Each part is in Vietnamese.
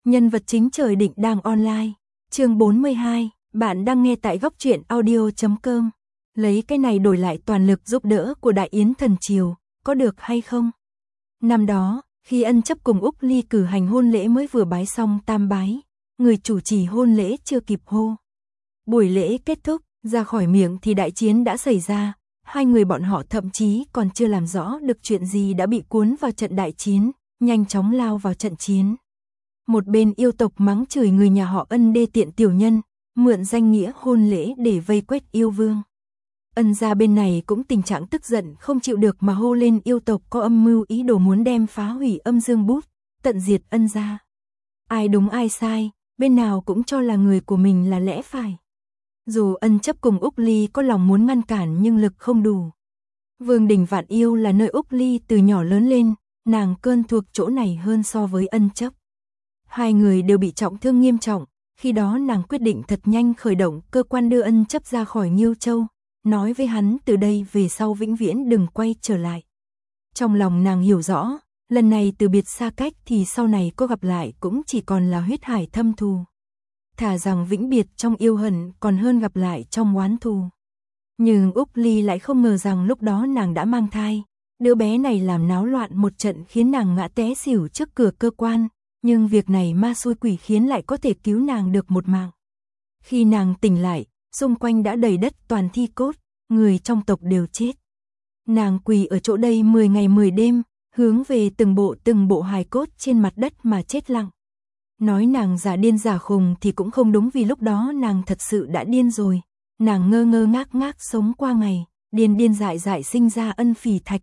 Nhân vật chính trời định đang online. Chương 42, bạn đang nghe tại góc truyện audio.com. Lấy cái này đổi lại toàn lực giúp đỡ của Đại Yến Thần Triều, có được hay không? Năm đó, khi Ân Chấp cùng Úc Ly cử hành hôn lễ mới vừa bái xong tam bái, người chủ trì hôn lễ chưa kịp hô. Buổi lễ kết thúc, ra khỏi miệng thì đại chiến đã xảy ra, hai người bọn họ thậm chí còn chưa làm rõ được chuyện gì đã bị cuốn vào trận đại chiến, nhanh chóng lao vào trận chiến. Một bên yêu tộc mắng chửi người nhà họ Ân đê tiện tiểu nhân, mượn danh nghĩa hôn lễ để vây quét yêu vương. Ân gia bên này cũng tình trạng tức giận không chịu được mà hô lên yêu tộc có âm mưu ý đồ muốn đem phá hủy Âm Dương Bút, tận diệt Ân gia. Ai đúng ai sai, bên nào cũng cho là người của mình là lẽ phải. Dù Ân Chấp cùng Úc Ly có lòng muốn ngăn cản nhưng lực không đủ. Vương đình Vạn Yêu là nơi Úc Ly từ nhỏ lớn lên, nàng cơn thuộc chỗ này hơn so với Ân Chấp. Hai người đều bị trọng thương nghiêm trọng, khi đó nàng quyết định thật nhanh khởi động cơ quan đưa Ân Chấp ra khỏi Nhiêu Châu, nói với hắn từ đây về sau vĩnh viễn đừng quay trở lại. Trong lòng nàng hiểu rõ, lần này từ biệt xa cách thì sau này có gặp lại cũng chỉ còn là huyết hải thâm thù. Thà rằng vĩnh biệt trong yêu hận còn hơn gặp lại trong oán thù. Nhưng Úc Ly lại không ngờ rằng lúc đó nàng đã mang thai, đứa bé này làm náo loạn một trận khiến nàng ngã té xỉu trước cửa cơ quan, nhưng việc này ma xui quỷ khiến lại có thể cứu nàng được một mạng. Khi nàng tỉnh lại, xung quanh đã đầy đất toàn thi cốt, người trong tộc đều chết. Nàng quỳ ở chỗ đây 10 ngày 10 đêm, hướng về từng bộ hài cốt trên mặt đất mà chết lặng. Nói nàng giả điên giả khùng thì cũng không đúng vì lúc đó nàng thật sự đã điên rồi. Nàng ngơ ngơ ngác ngác sống qua ngày, điên dại dại sinh ra Ân Phỉ Thạch.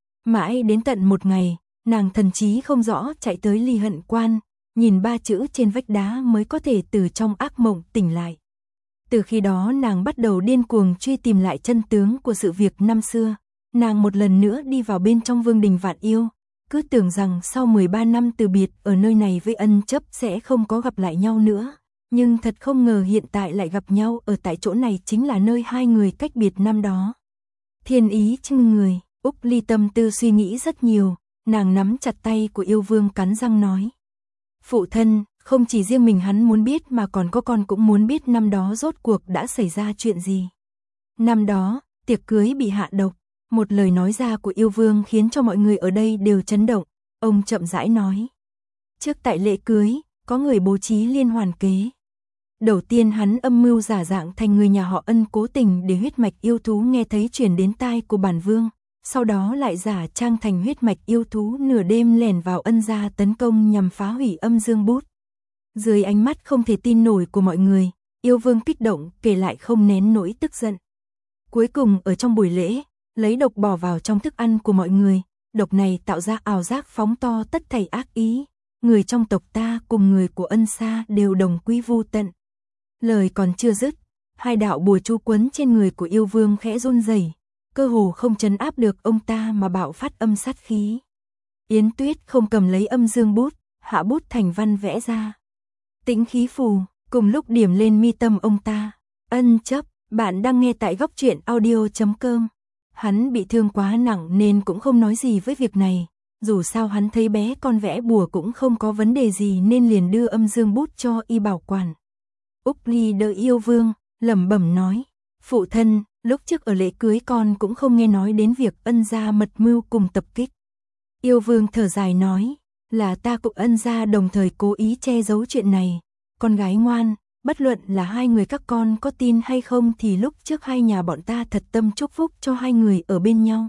Mãi đến tận một ngày, nàng thần trí không rõ chạy tới Ly Hận Quan, nhìn ba chữ trên vách đá mới có thể từ trong ác mộng tỉnh lại. Từ khi đó nàng bắt đầu điên cuồng truy tìm lại chân tướng của sự việc năm xưa. Nàng một lần nữa đi vào bên trong Vương đình Vạn Yêu, cứ tưởng rằng sau 13 năm từ biệt ở nơi này với Ân Chấp sẽ không có gặp lại nhau nữa. Nhưng thật không ngờ hiện tại lại gặp nhau ở tại chỗ này chính là nơi hai người cách biệt năm đó. Thiên ý chưng người, Úc Ly tâm tư suy nghĩ rất nhiều, nàng nắm chặt tay của yêu vương cắn răng nói. Phụ thân, không chỉ riêng mình hắn muốn biết mà còn có con cũng muốn biết năm đó rốt cuộc đã xảy ra chuyện gì. Năm đó, tiệc cưới bị hạ độc, một lời nói ra của yêu vương khiến cho mọi người ở đây đều chấn động, ông chậm rãi nói. Trước tại lễ cưới, có người bố trí liên hoàn kế. Đầu tiên hắn âm mưu giả dạng thành người nhà họ Ân cố tình để huyết mạch yêu thú nghe thấy truyền đến tai của bản vương, sau đó lại giả trang thành huyết mạch yêu thú nửa đêm lẻn vào Ân gia tấn công nhằm phá hủy Âm Dương Bút. Dưới ánh mắt không thể tin nổi của mọi người, yêu vương kích động kể lại không nén nỗi tức giận. Cuối cùng ở trong buổi lễ, lấy độc bỏ vào trong thức ăn của mọi người, độc này tạo ra ảo giác phóng to tất thảy ác ý, người trong tộc ta cùng người của Ân gia đều đồng quy vu tận. Lời còn chưa dứt, hai đạo bùa chú quấn trên người của yêu vương khẽ run rẩy, cơ hồ không trấn áp được ông ta mà bạo phát âm sát khí. Yến Tuyết không cầm lấy Âm Dương Bút, hạ bút thành văn vẽ ra. Tĩnh khí phù, cùng lúc điểm lên mi tâm ông ta. Ân Chấp, bạn đang nghe tại góc truyện audio.com. Hắn bị thương quá nặng nên cũng không nói gì với việc này. Dù sao hắn thấy bé con vẽ bùa cũng không có vấn đề gì nên liền đưa Âm Dương Bút cho y bảo quản. Úc Ly đợi yêu vương, lẩm bẩm nói. Phụ thân, lúc trước ở lễ cưới con cũng không nghe nói đến việc Ân gia mật mưu cùng tập kích. Yêu vương thở dài nói. Là ta cùng Ân gia đồng thời cố ý che giấu chuyện này. Con gái ngoan, bất luận là hai người các con có tin hay không thì lúc trước hai nhà bọn ta thật tâm chúc phúc cho hai người ở bên nhau.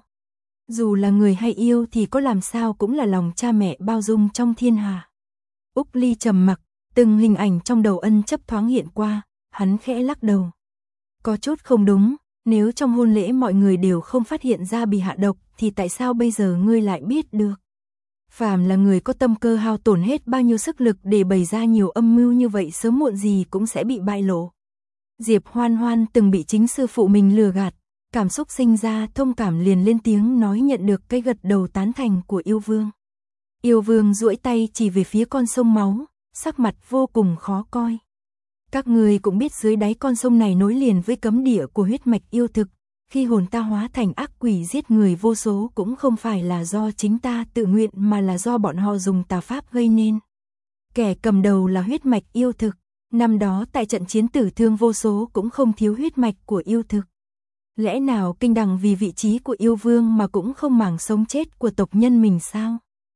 Dù là người hay yêu thì có làm sao cũng là lòng cha mẹ bao dung trong thiên hà. Úc Ly trầm mặc, từng hình ảnh trong đầu Ân Chấp thoáng hiện qua, hắn khẽ lắc đầu. Có chút không đúng, nếu trong hôn lễ mọi người đều không phát hiện ra bị hạ độc thì tại sao bây giờ ngươi lại biết được? Phàm là người có tâm cơ hao tổn hết bao nhiêu sức lực để bày ra nhiều âm mưu như vậy sớm muộn gì cũng sẽ bị bại lộ. Diệp Hoan Hoan từng bị chính sư phụ mình lừa gạt, cảm xúc sinh ra thông cảm liền lên tiếng nói nhận được cái gật đầu tán thành của yêu vương. Yêu vương duỗi tay chỉ về phía con sông máu, sắc mặt vô cùng khó coi. Các người cũng biết dưới đáy con sông này nối liền với cấm địa của huyết mạch yêu thực. Khi hồn ta hóa thành ác quỷ giết người vô số cũng không phải là do chính ta tự nguyện mà là do bọn họ dùng tà pháp gây nên. kẻ cầm đầu là huyết mạch yêu thực. Năm đó tại trận chiến tử thương vô số cũng không thiếu huyết mạch của yêu thực. Lẽ nào Kinh Đằng vì vị trí của yêu vương mà cũng không màng sống chết của tộc nhân mình sao?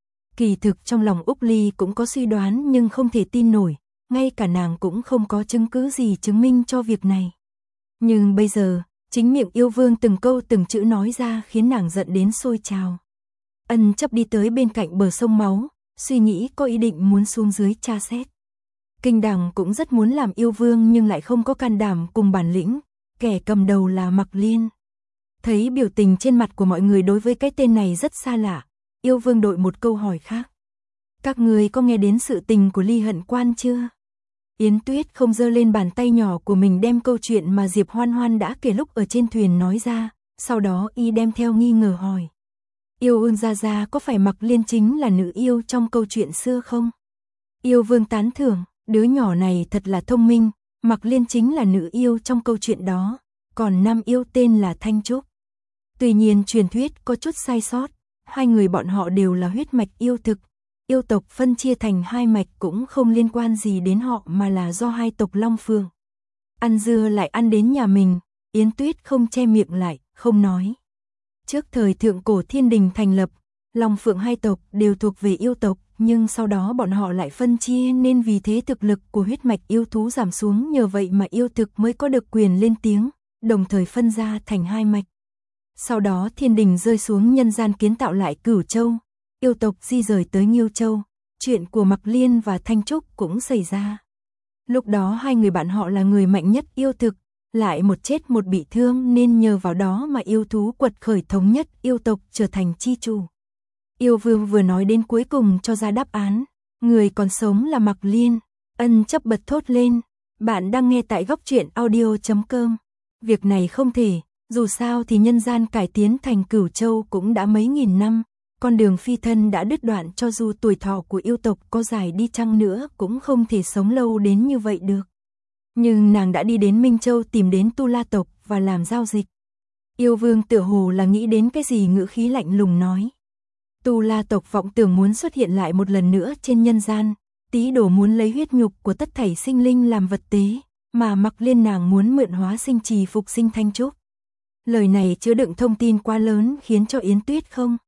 Kỳ thực trong lòng Úc Ly cũng có suy đoán nhưng không thể tin nổi, ngay cả nàng cũng không có chứng cứ gì chứng minh cho việc này. Nhưng bây giờ, chính miệng yêu vương từng câu từng chữ nói ra khiến nàng giận đến sôi trào. Ân Chấp đi tới bên cạnh bờ sông máu, suy nghĩ có ý định muốn xuống dưới tra xét. Kinh Đằng cũng rất muốn làm yêu vương nhưng lại không có can đảm cùng bản lĩnh, kẻ cầm đầu là Mặc Liên. Thấy biểu tình trên mặt của mọi người đối với cái tên này rất xa lạ, yêu vương đội một câu hỏi khác. Các người có nghe đến sự tình của Ly Hận Quan chưa? Yến Tuyết không giơ lên bàn tay nhỏ của mình đem câu chuyện mà Diệp Hoan Hoan đã kể lúc ở trên thuyền nói ra, sau đó y đem theo nghi ngờ hỏi. Yêu Ương gia gia có phải Mặc Liên chính là nữ yêu trong câu chuyện xưa không? Yêu vương tán thưởng, đứa nhỏ này thật là thông minh, Mặc Liên chính là nữ yêu trong câu chuyện đó, còn nam yêu tên là Thanh Trúc. Tuy nhiên truyền thuyết có chút sai sót, hai người bọn họ đều là huyết mạch yêu thực. Yêu tộc phân chia thành hai mạch cũng không liên quan gì đến họ mà là do hai tộc Long Phượng. Ăn dưa lại ăn đến nhà mình, Yến Tuyết không che miệng lại, không nói. Trước thời thượng cổ thiên đình thành lập, Long Phượng hai tộc đều thuộc về yêu tộc, nhưng sau đó bọn họ lại phân chia nên vì thế thực lực của huyết mạch yêu thú giảm xuống, nhờ vậy mà yêu thực mới có được quyền lên tiếng, đồng thời phân ra thành hai mạch. Sau đó thiên đình rơi xuống nhân gian kiến tạo lại Cửu Châu, yêu tộc di rời tới Nghiêu Châu, chuyện của Mặc Liên và Thanh Trúc cũng xảy ra. Lúc đó hai người bạn họ là người mạnh nhất yêu thực, lại một chết một bị thương nên nhờ vào đó mà yêu thú quật khởi thống nhất yêu tộc trở thành chi chủ. Yêu vương vừa nói đến cuối cùng cho ra đáp án, người còn sống là Mặc Liên. Ân Chấp bật thốt lên, bạn đang nghe tại góc truyện audio.com. Việc này không thể, dù sao thì nhân gian cải tiến thành Cửu Châu cũng đã mấy nghìn năm, con đường phi thân đã đứt đoạn, cho dù tuổi thọ của yêu tộc có dài đi chăng nữa cũng không thể sống lâu đến như vậy được. Nhưng nàng đã đi đến Minh Châu tìm đến Tu La tộc và làm giao dịch. Yêu vương tựa hồ là nghĩ đến cái gì, ngữ khí lạnh lùng nói. Tu La tộc vọng tưởng muốn xuất hiện lại một lần nữa trên nhân gian, tí đồ muốn lấy huyết nhục của tất thảy sinh linh làm vật tế, mà Mặc Liên nàng muốn mượn hóa sinh trì phục sinh Thanh Trúc. Lời này chứa đựng thông tin quá lớn khiến cho Yến Tuyết không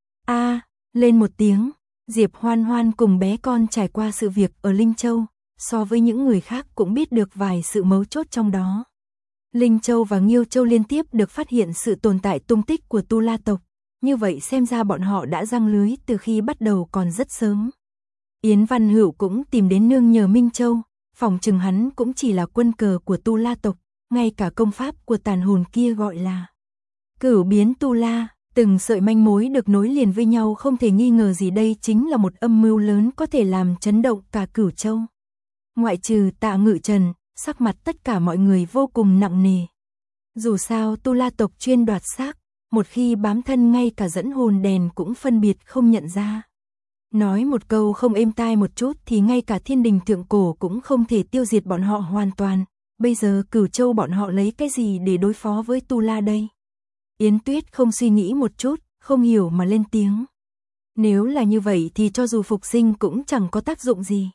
lên một tiếng. Diệp Hoan Hoan cùng bé con trải qua sự việc ở Linh Châu, so với những người khác cũng biết được vài sự mấu chốt trong đó. Linh Châu và Nghiêu Châu liên tiếp được phát hiện sự tồn tại tung tích của Tu La tộc, như vậy xem ra bọn họ đã giăng lưới từ khi bắt đầu còn rất sớm. Yến Văn Hữu cũng tìm đến nương nhờ Minh Châu, phòng chừng hắn cũng chỉ là quân cờ của Tu La tộc, ngay cả công pháp của tàn hồn kia gọi là Cửu biến Tu La. Từng sợi manh mối được nối liền với nhau, không thể nghi ngờ gì đây chính là một âm mưu lớn có thể làm chấn động cả Cửu Châu. Ngoại trừ Tạ Ngự Trần, sắc mặt tất cả mọi người vô cùng nặng nề. Dù sao Tu La tộc chuyên đoạt xác, một khi bám thân ngay cả dẫn hồn đèn cũng phân biệt không nhận ra. Nói một câu không êm tai một chút thì ngay cả thiên đình thượng cổ cũng không thể tiêu diệt bọn họ hoàn toàn. Bây giờ Cửu Châu bọn họ lấy cái gì để đối phó với Tu La đây? Yến Tuyết không suy nghĩ một chút, không hiểu mà lên tiếng. Nếu là như vậy thì cho dù phục sinh cũng chẳng có tác dụng gì.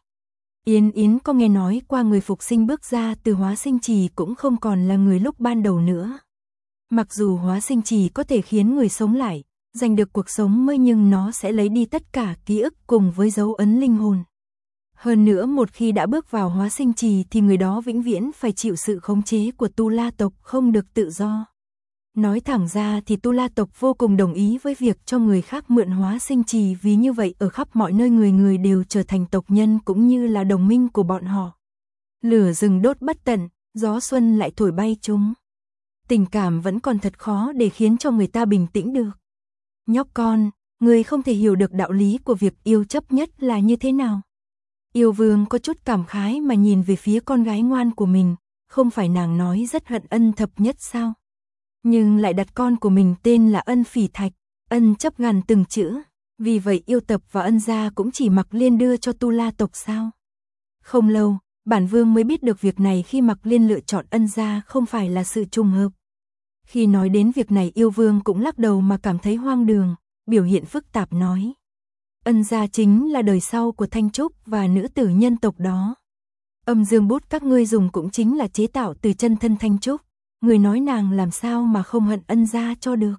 Yến có nghe nói qua người phục sinh bước ra từ hóa sinh trì cũng không còn là người lúc ban đầu nữa. Mặc dù hóa sinh trì có thể khiến người sống lại, giành được cuộc sống mới, nhưng nó sẽ lấy đi tất cả ký ức cùng với dấu ấn linh hồn. Hơn nữa một khi đã bước vào hóa sinh trì thì người đó vĩnh viễn phải chịu sự khống chế của Tu La tộc, không được tự do. Nói thẳng ra thì Tu La tộc vô cùng đồng ý với việc cho người khác mượn hóa sinh trì, vì như vậy ở khắp mọi nơi người người đều trở thành tộc nhân cũng như là đồng minh của bọn họ. Lửa rừng đốt bất tận, gió xuân lại thổi bay chúng. Tình cảm vẫn còn thật khó để khiến cho người ta bình tĩnh được. Nhóc con, người không thể hiểu được đạo lý của việc yêu chấp nhất là như thế nào. Yêu vương có chút cảm khái mà nhìn về phía con gái ngoan của mình, không phải nàng nói rất hận Ân Thập Nhất sao? Nhưng lại đặt con của mình tên là Ân Phỉ Thạch. Ân chấp gằn từng chữ, vì vậy yêu tập và Ân gia cũng chỉ Mặc Liên đưa cho Tu La tộc sao? Không lâu, bản vương mới biết được việc này khi Mặc Liên lựa chọn Ân gia không phải là sự trùng hợp. Khi nói đến việc này yêu vương cũng lắc đầu mà cảm thấy hoang đường, biểu hiện phức tạp nói. Ân gia chính là đời sau của Thanh Trúc và nữ tử nhân tộc đó. Âm dương bút các ngươi dùng cũng chính là chế tạo từ chân thân Thanh Trúc. Người nói nàng làm sao mà không hận Ân gia cho được.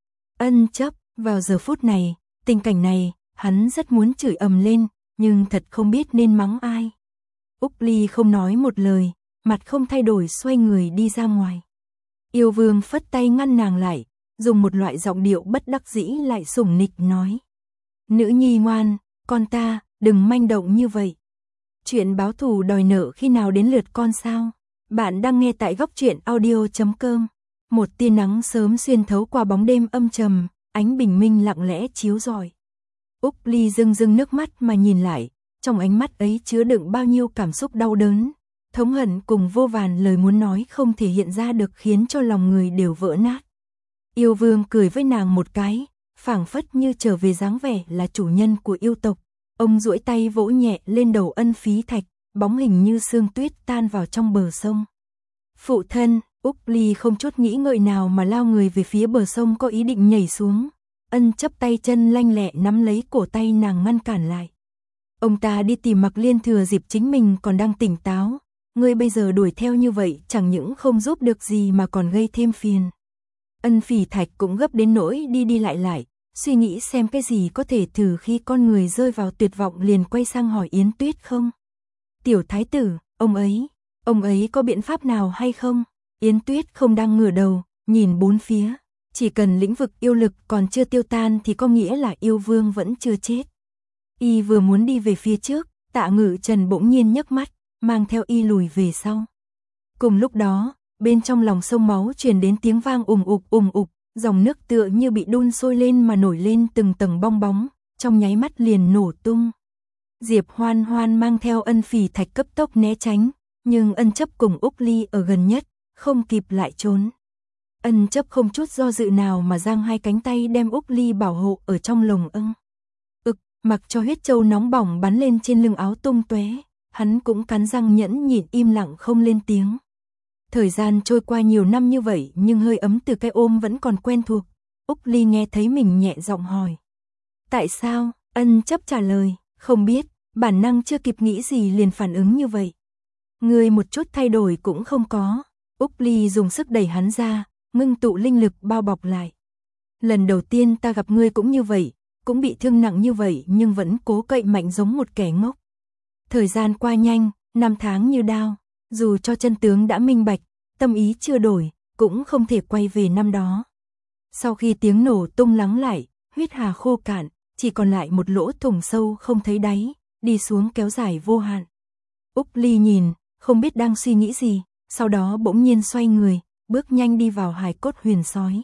Ân chấp, vào giờ phút này, tình cảnh này, hắn rất muốn chửi ầm lên, nhưng thật không biết nên mắng ai. Úc Ly không nói một lời, mặt không thay đổi xoay người đi ra ngoài. Yêu Vương phất tay ngăn nàng lại, dùng một loại giọng điệu bất đắc dĩ lại sủng nịch nói. Nữ nhi ngoan, con ta, đừng manh động như vậy. Chuyện báo thù đòi nợ khi nào đến lượt con sao? Bạn đang nghe tại góc truyện audio.com. Một tia nắng sớm xuyên thấu qua bóng đêm âm trầm, ánh bình minh lặng lẽ chiếu rọi. Úc Ly rưng rưng nước mắt mà nhìn lại, trong ánh mắt ấy chứa đựng bao nhiêu cảm xúc đau đớn, thống hận cùng vô vàn lời muốn nói không thể hiện ra được khiến cho lòng người đều vỡ nát. Yêu Vương cười với nàng một cái, phảng phất như trở về dáng vẻ là chủ nhân của yêu tộc. Ông duỗi tay vỗ nhẹ lên đầu Ân Phí Thạch, bóng hình như sương tuyết tan vào trong bờ sông. Phụ thân, Úc Ly không chút nghĩ ngợi nào mà lao người về phía bờ sông có ý định nhảy xuống. Ân chấp tay chân lanh lẹ nắm lấy cổ tay nàng ngăn cản lại. Ông ta đi tìm Mạc Liên thừa dịp chính mình còn đang tỉnh táo. Ngươi bây giờ đuổi theo như vậy chẳng những không giúp được gì mà còn gây thêm phiền. Ân Phỉ Thạch cũng gấp đến nỗi đi lại, suy nghĩ xem cái gì có thể thử khi con người rơi vào tuyệt vọng liền quay sang hỏi Yến Tuyết không. Tiểu thái tử, ông ấy có biện pháp nào hay không? Yến Tuyết không đang ngửa đầu, nhìn bốn phía. Chỉ cần lĩnh vực yêu lực còn chưa tiêu tan thì có nghĩa là yêu vương vẫn chưa chết. Y vừa muốn đi về phía trước, Tạ Ngự Trần bỗng nhiên nhấc mắt, mang theo y lùi về sau. Cùng lúc đó, bên trong lòng sông máu truyền đến tiếng vang ùng ục, dòng nước tựa như bị đun sôi lên mà nổi lên từng tầng bong bóng, trong nháy mắt liền nổ tung. Diệp Hoan Hoan mang theo Ân Phỉ Thạch cấp tốc né tránh, nhưng Ân chấp cùng Úc Ly ở gần nhất, không kịp lại trốn. Ân chấp không chút do dự nào mà giang hai cánh tay đem Úc Ly bảo hộ ở trong lồng ưng. Mặc cho huyết châu nóng bỏng bắn lên trên lưng áo tung tóe, hắn cũng cắn răng nhẫn nhịn im lặng không lên tiếng. Thời gian trôi qua nhiều năm như vậy nhưng hơi ấm từ cái ôm vẫn còn quen thuộc. Úc Ly nghe thấy mình nhẹ giọng hỏi. Tại sao? Ân chấp trả lời, không biết, bản năng chưa kịp nghĩ gì liền phản ứng như vậy. Người một chút thay đổi cũng không có. Úc Ly dùng sức đẩy hắn ra, ngưng tụ linh lực bao bọc lại. Lần đầu tiên ta gặp ngươi cũng như vậy, cũng bị thương nặng như vậy nhưng vẫn cố cậy mạnh giống một kẻ ngốc. Thời gian qua nhanh, năm tháng như đao, dù cho chân tướng đã minh bạch, tâm ý chưa đổi, cũng không thể quay về năm đó. Sau khi tiếng nổ tung lắng lại, huyết hà khô cạn, chỉ còn lại một lỗ thủng sâu không thấy đáy, đi xuống kéo dài vô hạn. Úc Ly nhìn, không biết đang suy nghĩ gì, sau đó bỗng nhiên xoay người, bước nhanh đi vào hài cốt huyền sói.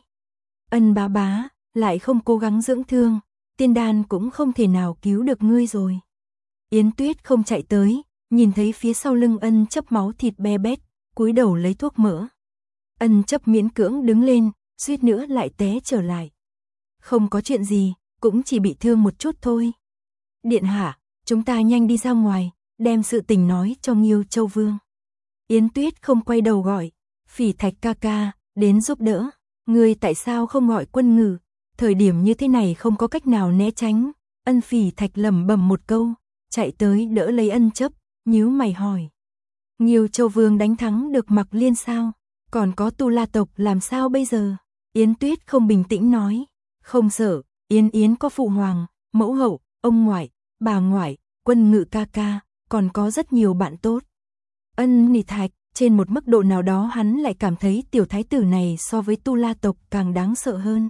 Ân bá, lại không cố gắng dưỡng thương, tiên đan cũng không thể nào cứu được ngươi rồi. Yến Tuyết không chạy tới, nhìn thấy phía sau lưng Ân chấp máu thịt be bét, cúi đầu lấy thuốc mỡ. Ân chấp miễn cưỡng đứng lên, suýt nữa lại té trở lại. Không có chuyện gì, cũng chỉ bị thương một chút thôi. Điện hạ, chúng ta nhanh đi ra ngoài, đem sự tình nói cho Nghiêu Châu Vương. Yến Tuyết không quay đầu gọi, Phỉ Thạch ca ca, đến giúp đỡ. Ngươi tại sao không gọi Quân Ngự? Thời điểm như thế này không có cách nào né tránh. Ân Phỉ Thạch lẩm bẩm một câu, chạy tới đỡ lấy Ân chấp, nhíu mày hỏi. Nghiêu Châu Vương đánh thắng được Mạc Liên sao? Còn có Tu La tộc làm sao bây giờ? Yến Tuyết không bình tĩnh nói. Không sợ, Yến có phụ hoàng, mẫu hậu, ông ngoại, bà ngoại, Quân Ngự ca ca, còn có rất nhiều bạn tốt. Ân Nị Thạch, trên một mức độ nào đó hắn lại cảm thấy tiểu thái tử này so với Tu La tộc càng đáng sợ hơn.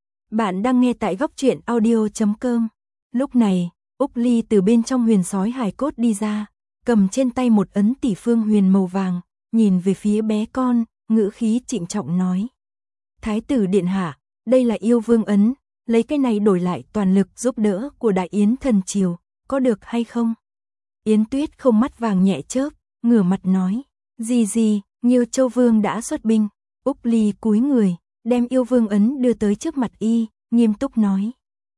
Bạn đang nghe tại góc truyện audio.com. Lúc này, Úc Ly từ bên trong huyền sói hài cốt đi ra, cầm trên tay một ấn tỷ phương huyền màu vàng, nhìn về phía bé con, ngữ khí trịnh trọng nói. Thái tử điện hạ, đây là yêu vương ấn, lấy cái này đổi lại toàn lực giúp đỡ của Đại Yến thần triều, có được hay không? Yến Tuyết không mắt vàng nhẹ chớp, ngửa mặt nói. Gì, Nghiêu Châu Vương đã xuất binh. Úc Ly cúi người, đem yêu vương ấn đưa tới trước mặt y, nghiêm túc nói.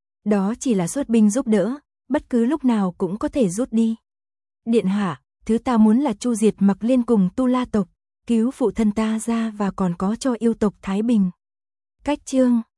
Đó chỉ là xuất binh giúp đỡ, bất cứ lúc nào cũng có thể rút đi. Điện hạ, thứ ta muốn là chu diệt Mạc Liên cùng Tu La tộc, cứu phụ thân ta ra và còn có cho yêu tộc Thái Bình. Cách chương